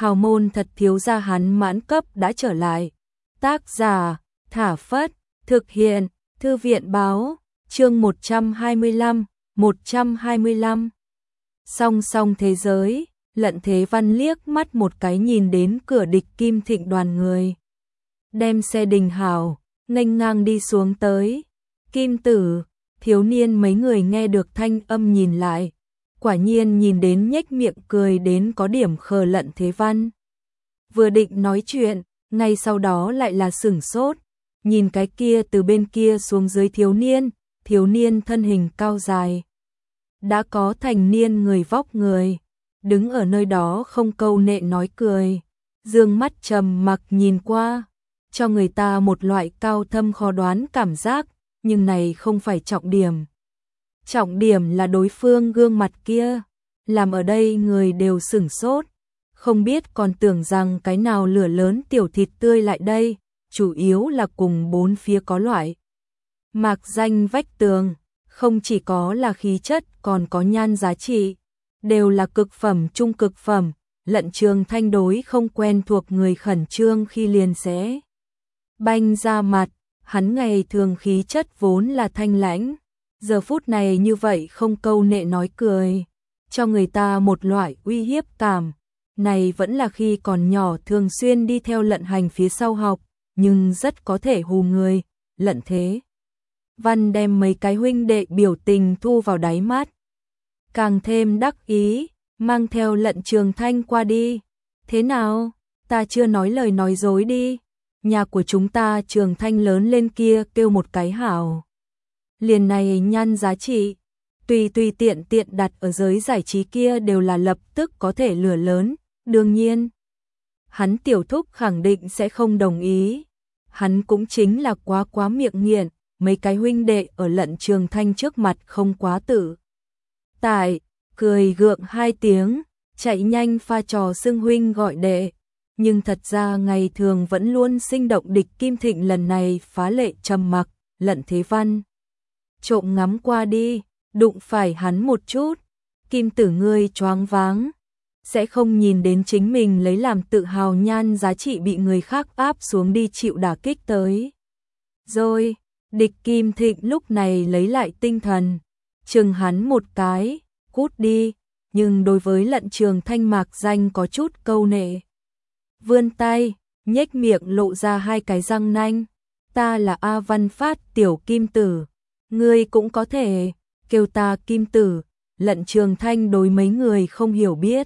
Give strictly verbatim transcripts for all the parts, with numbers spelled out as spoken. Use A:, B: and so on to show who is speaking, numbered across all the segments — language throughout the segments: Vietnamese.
A: hào môn thật thiếu gia hắn mãn cấp đã trở lại. Tác giả, Thả Phất, thực hiện, Thư viện báo, chương một trăm hai mươi lăm, một trăm hai mươi lăm. Song song thế giới, Lận Thế Văn liếc mắt một cái nhìn đến cửa địch Kim Thịnh đoàn người. Đem xe đình hảo, nghênh ngang đi xuống tới. Kim Tử, thiếu niên mấy người nghe được thanh âm nhìn lại. Quả nhiên nhìn đến nhếch miệng cười đến có điểm khờ Lận Thế Văn. Vừa định nói chuyện, ngay sau đó lại là sửng sốt. Nhìn cái kia từ bên kia xuống dưới thiếu niên, thiếu niên thân hình cao dài. Đã có thành niên người vóc người, đứng ở nơi đó không câu nệ nói cười. Dương mắt trầm mặc nhìn qua, cho người ta một loại cao thâm khó đoán cảm giác, nhưng này không phải trọng điểm. Trọng điểm là đối phương gương mặt kia, làm ở đây người đều sửng sốt, không biết còn tưởng rằng cái nào lửa lớn tiểu thịt tươi lại đây, chủ yếu là cùng bốn phía có loại. Mạc danh vách tường, không chỉ có là khí chất còn có nhan giá trị, đều là cực phẩm trung cực phẩm. Lận Trường Thanh đối không quen thuộc người khẩn trương khi liền sẽ banh ra mặt, hắn ngày thường khí chất vốn là thanh lãnh, giờ phút này như vậy không câu nệ nói cười, cho người ta một loại uy hiếp cảm. Này vẫn là khi còn nhỏ thường xuyên đi theo Lận Hành phía sau học, nhưng rất có thể hù người. Lận Thế Văn đem mấy cái huynh đệ biểu tình thu vào đáy mắt, càng thêm đắc ý, mang theo Lận Trường Thanh qua đi. Thế nào, ta chưa nói lời nói dối đi, nhà của chúng ta Trường Thanh lớn lên kia kêu một cái hảo. Liền này nhan giá trị, tùy tùy tiện tiện đặt ở giới giải trí kia đều là lập tức có thể lửa lớn. Đương nhiên, hắn tiểu thúc khẳng định sẽ không đồng ý. Hắn cũng chính là quá quá miệng nghiện, mấy cái huynh đệ ở Lận Trường Thanh trước mặt không quá tự tại, cười gượng hai tiếng, chạy nhanh pha trò xưng huynh gọi đệ. Nhưng thật ra ngày thường vẫn luôn sinh động địch Kim Thịnh lần này phá lệ trầm mặc. Lận Thế Văn trộm ngắm qua đi, đụng phải hắn một chút. Kim Tử ngươi choáng váng, sẽ không nhìn đến chính mình lấy làm tự hào nhan giá trị bị người khác áp xuống đi chịu đả kích tới. Rồi, địch Kim Thịnh lúc này lấy lại tinh thần, chừng hắn một cái, cút đi, nhưng đối với Lận Trường Thanh mạc danh có chút câu nệ. Vươn tay, nhếch miệng lộ ra hai cái răng nanh. Ta là A Văn Phát tiểu Kim Tử, ngươi cũng có thể kêu ta Kim Tử. Lận Trường Thanh đối mấy người không hiểu biết,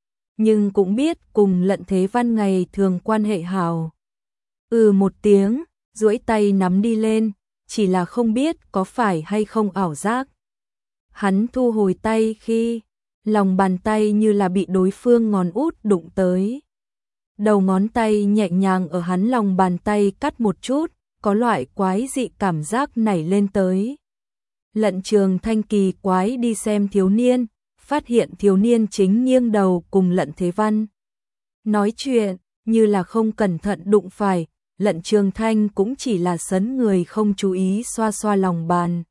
A: nhưng cũng biết cùng Lận Thế Văn ngày thường quan hệ hảo. Ừ một tiếng, duỗi tay nắm đi lên, chỉ là không biết có phải hay không ảo giác. Hắn thu hồi tay khi lòng bàn tay như là bị đối phương ngón út đụng tới. Đầu ngón tay nhẹ nhàng ở hắn lòng bàn tay cắt một chút, có loại quái dị cảm giác nảy lên tới. Lận Trường Thanh kỳ quái đi xem thiếu niên, phát hiện thiếu niên chính nghiêng đầu cùng Lận Thế Văn nói chuyện, như là không cẩn thận đụng phải. Lận Trường Thanh cũng chỉ là sấn người không chú ý xoa xoa lòng bàn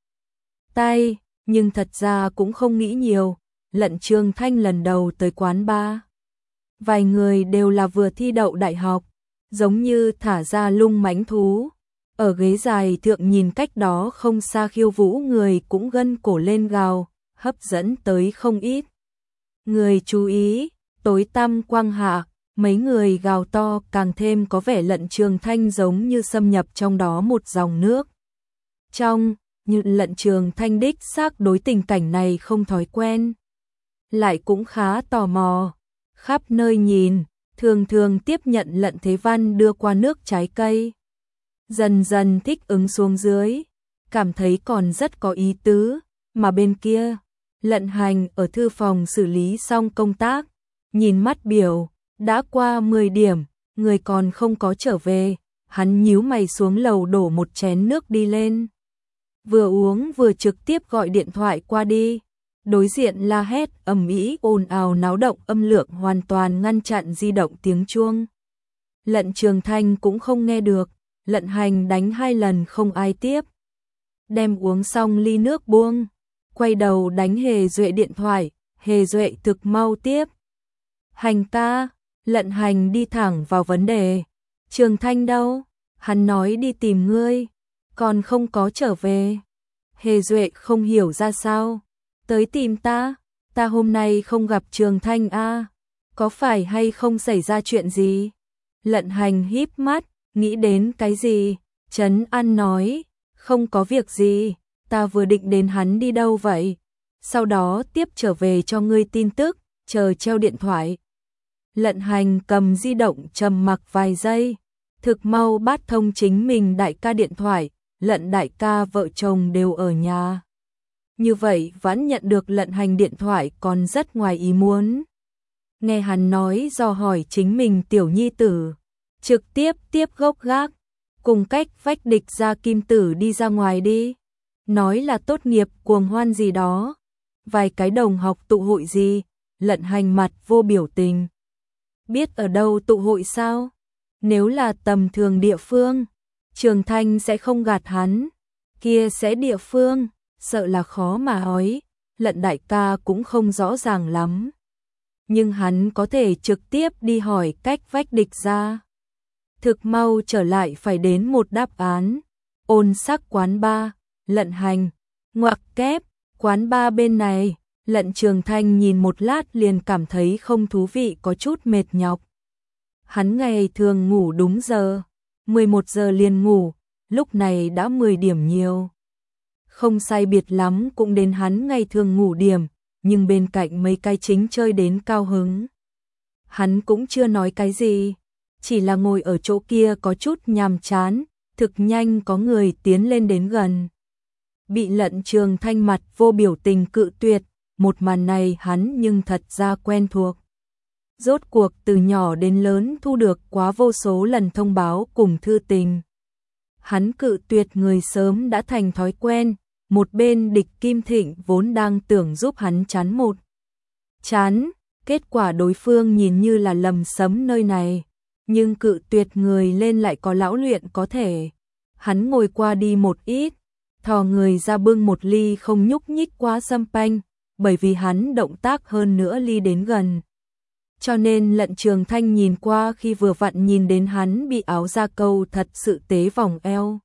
A: tay, nhưng thật ra cũng không nghĩ nhiều. Lận Trường Thanh lần đầu tới quán bar, vài người đều là vừa thi đậu đại học, giống như thả ra lung mãnh thú. Ở ghế dài thượng nhìn cách đó không xa khiêu vũ người cũng gân cổ lên gào, hấp dẫn tới không ít người chú ý. Tối tăm quang hạ, mấy người gào to càng thêm có vẻ Lận Trường Thanh giống như xâm nhập trong đó một dòng nước. Trong, như Lận Trường Thanh đích xác đối tình cảnh này không thói quen, lại cũng khá tò mò, khắp nơi nhìn, thường thường tiếp nhận Lận Thế Văn đưa qua nước trái cây. Dần dần thích ứng xuống dưới, cảm thấy còn rất có ý tứ. Mà bên kia, Lận Hành ở thư phòng xử lý xong công tác, nhìn mắt biểu, đã qua mười điểm, người còn không có trở về. Hắn nhíu mày xuống lầu đổ một chén nước đi lên, vừa uống vừa trực tiếp gọi điện thoại qua đi. Đối diện la hét ầm ĩ ồn ào náo động âm lượng hoàn toàn ngăn chặn di động tiếng chuông. Lận Trường Thanh cũng không nghe được. Lận Hành đánh hai lần không ai tiếp, đem uống xong ly nước buông, quay đầu đánh Hề Duệ điện thoại. Hề Duệ thực mau tiếp. Hành ca, Lận Hành đi thẳng vào vấn đề. Trường Thanh đâu? Hắn nói đi tìm ngươi, còn không có trở về. Hề Duệ không hiểu ra sao. Tới tìm ta? Ta hôm nay không gặp Trường Thanh a, à? Có phải hay không xảy ra chuyện gì? Lận Hành híp mắt, nghĩ đến cái gì? Trấn An nói, không có việc gì, ta vừa định đến hắn đi đâu vậy? Sau đó tiếp trở về cho ngươi tin tức, chờ treo điện thoại. Lận Hành cầm di động trầm mặc vài giây, thực mau bắt thông chính mình đại ca điện thoại, Lận đại ca vợ chồng đều ở nhà. Như vậy vẫn nhận được Lận Hành điện thoại còn rất ngoài ý muốn. Nghe hắn nói dò hỏi chính mình tiểu nhi tử, trực tiếp tiếp gốc gác, cùng cách vách địch ra Kim Tử đi ra ngoài đi. Nói là tốt nghiệp cuồng hoan gì đó, vài cái đồng học tụ hội gì, Lận Hành mặt vô biểu tình. Biết ở đâu tụ hội sao? Nếu là tầm thường địa phương, Trường Thanh sẽ không gạt hắn, kia sẽ địa phương, sợ là khó mà nói, Lận đại ca cũng không rõ ràng lắm. Nhưng hắn có thể trực tiếp đi hỏi cách vách địch ra. Thực mau trở lại phải đến một đáp án. Ôn sắc quán ba, Lận Hành, ngoặc kép, quán ba bên này. Lận Trường Thanh nhìn một lát liền cảm thấy không thú vị, có chút mệt nhọc. Hắn ngày thường ngủ đúng giờ, mười một giờ liền ngủ, lúc này đã mười điểm nhiều. Không sai biệt lắm cũng đến hắn ngày thường ngủ điểm, nhưng bên cạnh mấy cái chính chơi đến cao hứng. Hắn cũng chưa nói cái gì, chỉ là ngồi ở chỗ kia có chút nhàm chán, thực nhanh có người tiến lên đến gần. Bị Lận Trường Thanh mặt vô biểu tình cự tuyệt, một màn này hắn nhưng thật ra quen thuộc. Rốt cuộc từ nhỏ đến lớn thu được quá vô số lần thông báo cùng thư tình. Hắn cự tuyệt người sớm đã thành thói quen, một bên địch Kim Thịnh vốn đang tưởng giúp hắn chán một chán, kết quả đối phương nhìn như là lầm sấm nơi này, nhưng cự tuyệt người lên lại có lão luyện có thể. Hắn ngồi qua đi một ít, thò người ra bưng một ly không nhúc nhích quá champagne, bởi vì hắn động tác hơn nữa ly đến gần. Cho nên Lận Trường Thanh nhìn qua khi vừa vặn nhìn đến hắn bị áo da câu thật sự tế vòng eo.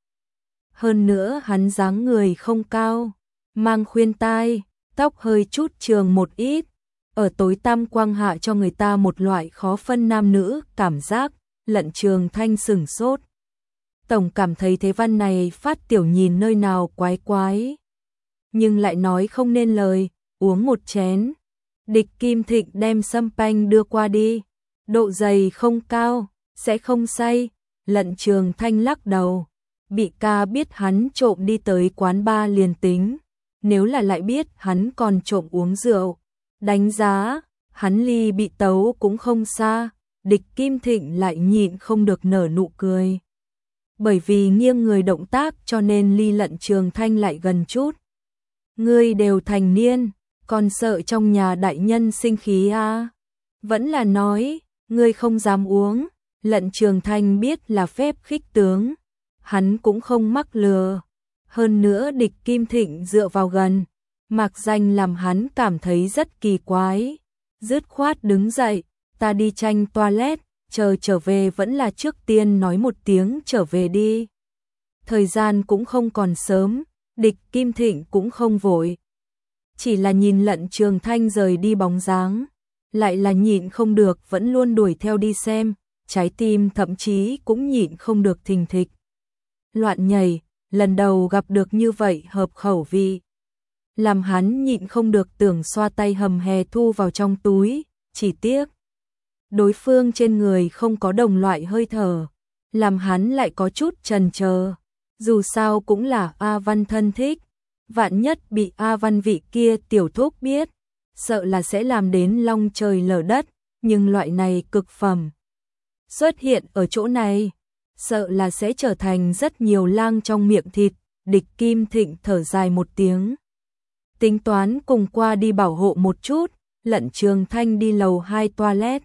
A: Hơn nữa hắn dáng người không cao, mang khuyên tai, tóc hơi chút trường một ít, ở tối tăm quang hạ cho người ta một loại khó phân nam nữ cảm giác. Lận Trường Thanh sửng sốt. Tổng cảm thấy thế văn này phát tiểu nhìn nơi nào quái quái, nhưng lại nói không nên lời, uống một chén. Địch Kim Thịnh đem champagne đưa qua đi, độ dày không cao, sẽ không say. Lận Trường Thanh lắc đầu, bị ca biết hắn trộm đi tới quán bar liền tính, nếu là lại biết hắn còn trộm uống rượu, đánh giá, hắn ly bị tấu cũng không xa. Địch Kim Thịnh lại nhịn không được nở nụ cười. Bởi vì nghiêng người động tác cho nên ly Lận Trường Thanh lại gần chút. Ngươi đều thành niên, còn sợ trong nhà đại nhân sinh khí à? Vẫn là nói, ngươi không dám uống. Lận Trường Thanh biết là phép khích tướng, hắn cũng không mắc lừa. Hơn nữa địch Kim Thịnh dựa vào gần, mặc danh làm hắn cảm thấy rất kỳ quái. Dứt khoát đứng dậy, ta đi tranh toilet, chờ trở về vẫn là trước tiên nói một tiếng trở về đi. Thời gian cũng không còn sớm, địch Kim Thịnh cũng không vội. Chỉ là nhìn Lận Trường Thanh rời đi bóng dáng, lại là nhịn không được vẫn luôn đuổi theo đi xem, trái tim thậm chí cũng nhịn không được thình thịch. Loạn nhảy, lần đầu gặp được như vậy hợp khẩu vị. Làm hắn nhịn không được tưởng xoa tay hầm hè thu vào trong túi, chỉ tiếc. Đối phương trên người không có đồng loại hơi thở, làm hắn lại có chút chần chờ. Dù sao cũng là A Văn thân thích, vạn nhất bị A Văn vị kia tiểu thúc biết, sợ là sẽ làm đến long trời lở đất, nhưng loại này cực phẩm xuất hiện ở chỗ này, sợ là sẽ trở thành rất nhiều lang trong miệng thịt. Địch Kim Thịnh thở dài một tiếng, tính toán cùng qua đi bảo hộ một chút. Lận Trường Thanh đi lầu hai toilet,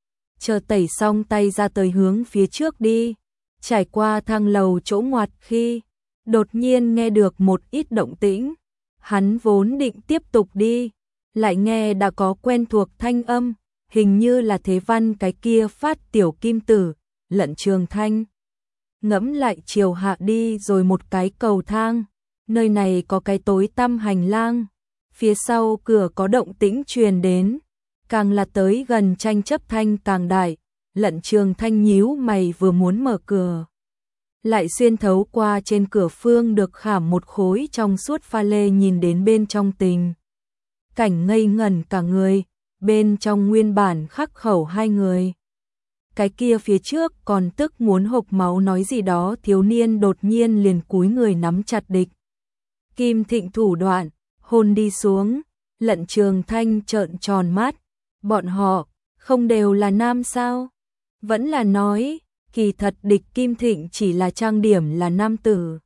A: chờ tẩy xong tay ra tới hướng phía trước đi, trải qua thang lầu chỗ ngoặt khi đột nhiên nghe được một ít động tĩnh. Hắn vốn định tiếp tục đi, lại nghe đã có quen thuộc thanh âm, hình như là thế văn cái kia phát tiểu kim tử. Lận Trường Thanh ngẫm lại chiều hạ đi rồi một cái cầu thang, nơi này có cái tối tăm hành lang, phía sau cửa có động tĩnh truyền đến, càng là tới gần tranh chấp thanh càng đại. Lận Trường Thanh nhíu mày vừa muốn mở cửa, lại xuyên thấu qua trên cửa phương được khảm một khối trong suốt pha lê nhìn đến bên trong tình cảnh ngây ngẩn cả người, bên trong nguyên bản khắc khẩu hai người. Cái kia phía trước còn tức muốn hộc máu nói gì đó, thiếu niên đột nhiên liền cúi người nắm chặt địch Kim Thịnh thủ đoạn, hôn đi xuống. Lận Trường Thanh trợn tròn mắt, bọn họ không đều là nam sao? Vẫn là nói, kỳ thật địch Kim Thịnh chỉ là trang điểm là nam tử,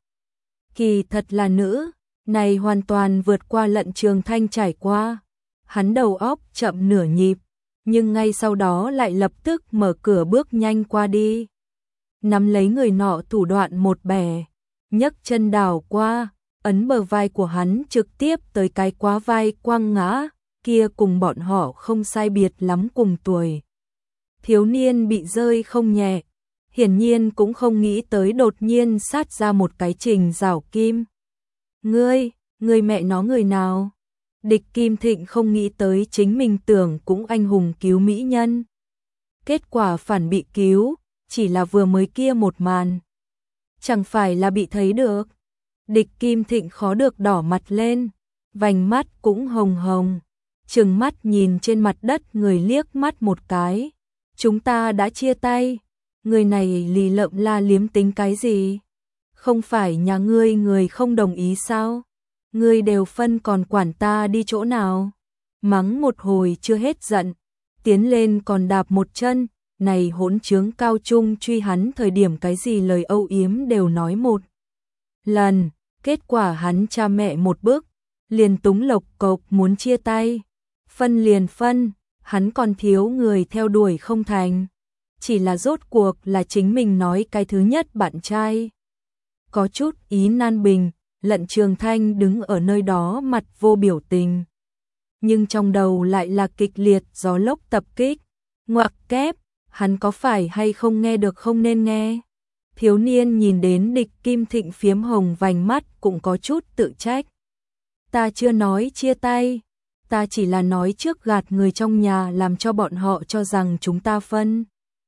A: kỳ thật là nữ, này hoàn toàn vượt qua Lận Trường Thanh trải qua. Hắn đầu óc chậm nửa nhịp, nhưng ngay sau đó lại lập tức mở cửa bước nhanh qua đi, nắm lấy người nọ thủ đoạn một bẻ, nhấc chân đảo qua, ấn bờ vai của hắn trực tiếp tới cái quá vai quăng ngã, kia cùng bọn họ không sai biệt lắm cùng tuổi. Thiếu niên bị rơi không nhẹ, hiển nhiên cũng không nghĩ tới đột nhiên sát ra một cái Trình Giảo Kim. Ngươi, ngươi mẹ nó người nào? Địch Kim Thịnh không nghĩ tới chính mình tưởng cũng anh hùng cứu mỹ nhân. Kết quả phản bị cứu, chỉ là vừa mới kia một màn. Chẳng phải là bị thấy được. Địch Kim Thịnh khó được đỏ mặt lên, vành mắt cũng hồng hồng, trừng mắt nhìn trên mặt đất người liếc mắt một cái. Chúng ta đã chia tay, người này lì lợm la liếm tính cái gì? Không phải nhà ngươi người không đồng ý sao? Ngươi đều phân còn quản ta đi chỗ nào? Mắng một hồi chưa hết giận, tiến lên còn đạp một chân, này hỗn trướng cao trung truy hắn thời điểm cái gì lời âu yếm đều nói một lần, kết quả hắn cha mẹ một bước, liền túng lộc cộc muốn chia tay, phân liền phân, hắn còn thiếu người theo đuổi không thành, chỉ là rốt cuộc là chính mình nói cái thứ nhất bạn trai. Có chút ý nan bình, Lận Trường Thanh đứng ở nơi đó mặt vô biểu tình, nhưng trong đầu lại là kịch liệt gió lốc tập kích. Ngoặc kép, hắn có phải hay không nghe được không nên nghe? Thiếu niên nhìn đến địch Kim Thịnh phiếm hồng vành mắt cũng có chút tự trách. Ta chưa nói chia tay, ta chỉ là nói trước gạt người trong nhà làm cho bọn họ cho rằng chúng ta phân.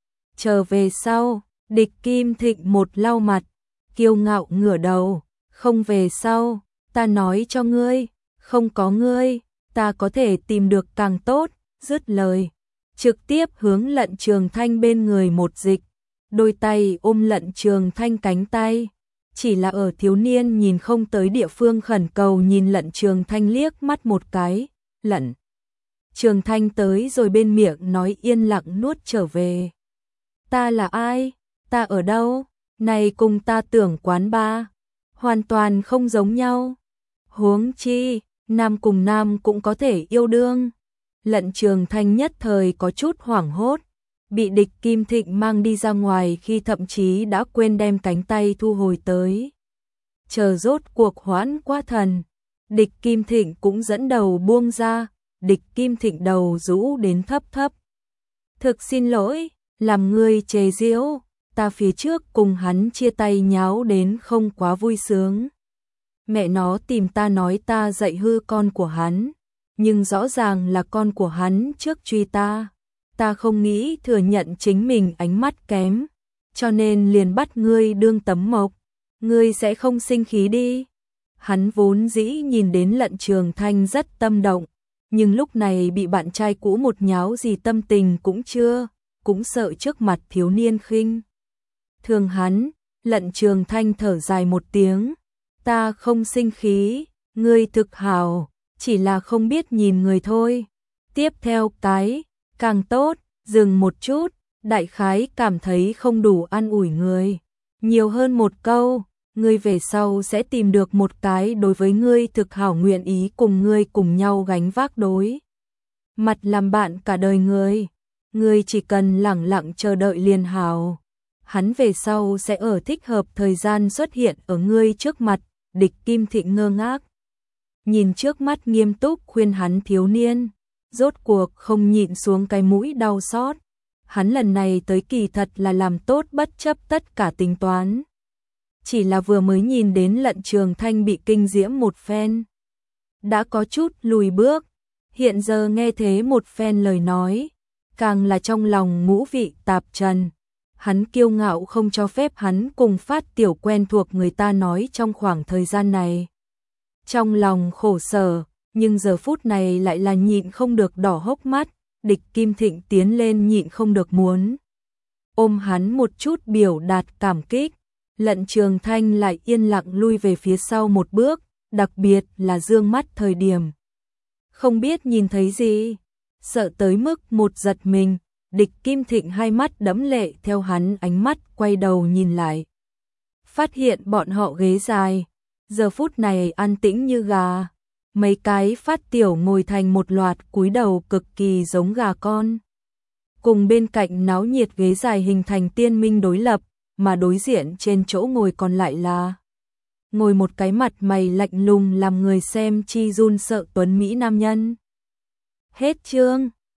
A: Trở về sau, địch Kim Thịnh một lau mặt, kiêu ngạo ngửa đầu, không về sau, ta nói cho ngươi, không có ngươi, ta có thể tìm được càng tốt, dứt lời. Trực tiếp hướng Lận Trường Thanh bên người một dịch, đôi tay ôm Lận Trường Thanh cánh tay, chỉ là ở thiếu niên nhìn không tới địa phương khẩn cầu nhìn Lận Trường Thanh liếc mắt một cái. Lận Trường Thanh tới rồi bên miệng nói yên lặng nuốt trở về. Ta là ai? Ta ở đâu? Này cùng ta tưởng quán ba, hoàn toàn không giống nhau. Huống chi, nam cùng nam cũng có thể yêu đương. Lận Trường Thanh nhất thời có chút hoảng hốt, bị địch Kim Thịnh mang đi ra ngoài khi thậm chí đã quên đem cánh tay thu hồi tới. Chờ rốt cuộc hoãn qua thần, địch Kim Thịnh cũng dẫn đầu buông ra, địch Kim Thịnh đầu rũ đến thấp thấp. Thực xin lỗi, làm ngươi chê giễu, ta phía trước cùng hắn chia tay nháo đến không quá vui sướng. Mẹ nó tìm ta nói ta dạy hư con của hắn, nhưng rõ ràng là con của hắn trước truy ta. Ta không nghĩ thừa nhận chính mình ánh mắt kém, cho nên liền bắt ngươi đương tấm mộc. Ngươi sẽ không sinh khí đi. Hắn vốn dĩ nhìn đến Lận Trường Thanh rất tâm động, nhưng lúc này bị bạn trai cũ một nháo gì tâm tình cũng chưa, cũng sợ trước mặt thiếu niên khinh thường hắn. Lận Trường Thanh thở dài một tiếng, ta không sinh khí, ngươi thực hảo, chỉ là không biết nhìn người thôi. Tiếp theo cái, càng tốt, dừng một chút, đại khái cảm thấy không đủ an ủi người. Nhiều hơn một câu, ngươi về sau sẽ tìm được một cái đối với ngươi thực hảo nguyện ý cùng ngươi cùng nhau gánh vác đối mặt làm bạn cả đời người. Ngươi chỉ cần lẳng lặng chờ đợi liền hảo. Hắn về sau sẽ ở thích hợp thời gian xuất hiện ở ngươi trước mặt. Địch Kim Thịnh ngơ ngác nhìn trước mắt nghiêm túc khuyên hắn thiếu niên, rốt cuộc không nhịn xuống cái mũi đau xót. Hắn lần này tới kỳ thật là làm tốt bất chấp tất cả tính toán. Chỉ là vừa mới nhìn đến Lận Trường Thanh bị kinh diễm một phen, đã có chút lùi bước, hiện giờ nghe thế một phen lời nói, càng là trong lòng ngũ vị tạp trần. Hắn kiêu ngạo không cho phép hắn cùng Phát Tiểu quen thuộc người ta nói trong khoảng thời gian này. Trong lòng khổ sở, nhưng giờ phút này lại là nhịn không được đỏ hốc mắt, Địch Kim Thịnh tiến lên nhịn không được muốn ôm hắn một chút biểu đạt cảm kích. Lận Trường Thanh lại yên lặng lui về phía sau một bước, đặc biệt là dương mắt thời điểm. Không biết nhìn thấy gì, sợ tới mức một giật mình, Địch Kim Thịnh hai mắt đẫm lệ theo hắn ánh mắt quay đầu nhìn lại. Phát hiện bọn họ ghế dài, giờ phút này an tĩnh như gà. Mấy cái Phát Tiểu ngồi thành một loạt cúi đầu cực kỳ giống gà con. Cùng bên cạnh náo nhiệt ghế dài hình thành tiên minh đối lập, mà đối diện trên chỗ ngồi còn lại là ngồi một cái mặt mày lạnh lùng làm người xem chi run sợ tuấn mỹ nam nhân. Hết chương.